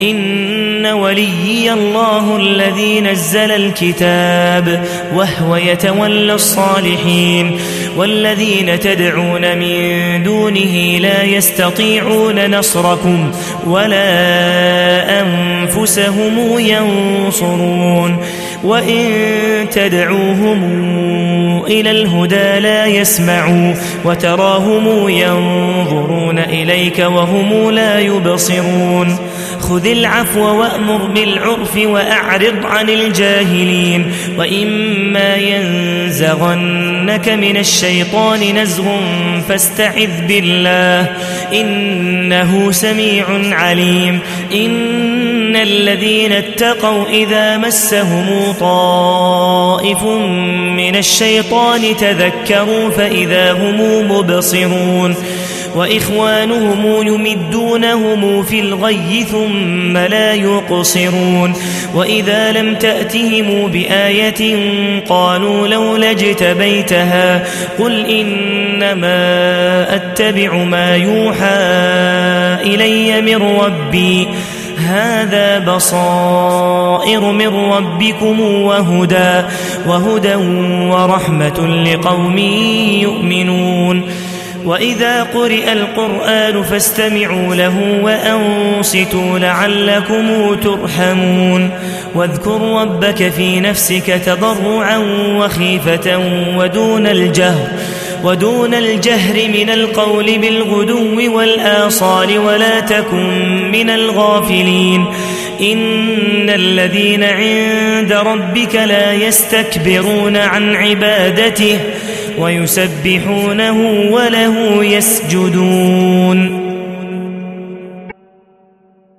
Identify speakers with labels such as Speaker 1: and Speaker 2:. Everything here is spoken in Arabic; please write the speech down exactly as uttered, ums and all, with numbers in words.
Speaker 1: إن وليي الله الذي نزل الكتاب وهو يتولى الصالحين والذين تدعون من دونه لا يستطيعون نصركم ولا أنفسهم ينصرون وإن تدعوهم إلى الهدى لا يسمعوا وتراهم ينظرون إليك وهم لا يبصرون خذ العفو وأمر بالعرف وأعرض عن الجاهلين وإما ينزغنك من الشيطان نزغ فاستعذ بالله إنه سميع عليم إن الذين اتقوا إذا مسهم طائف من الشيطان تذكروا فإذا هم مبصرون وإخوانهم يمدونهم في الغي ثم لا يقصرون وإذا لم تأتهم بآية قالوا لولا اجتبيتها قل إنما أتبع ما يوحى إلي من ربي هذا بصائر من ربكم وهدى وهدى ورحمة لقوم يؤمنون وإذا قرئ القرآن فاستمعوا له وأنصتوا لعلكم ترحمون واذكر ربك في نفسك تضرعا وخيفة ودون الجهر ودون الجهر من القول بالغدو والآصال ولا تكن من الغافلين إن الذين عند ربك لا يستكبرون عن عبادته ويسبحونه وله يسجدون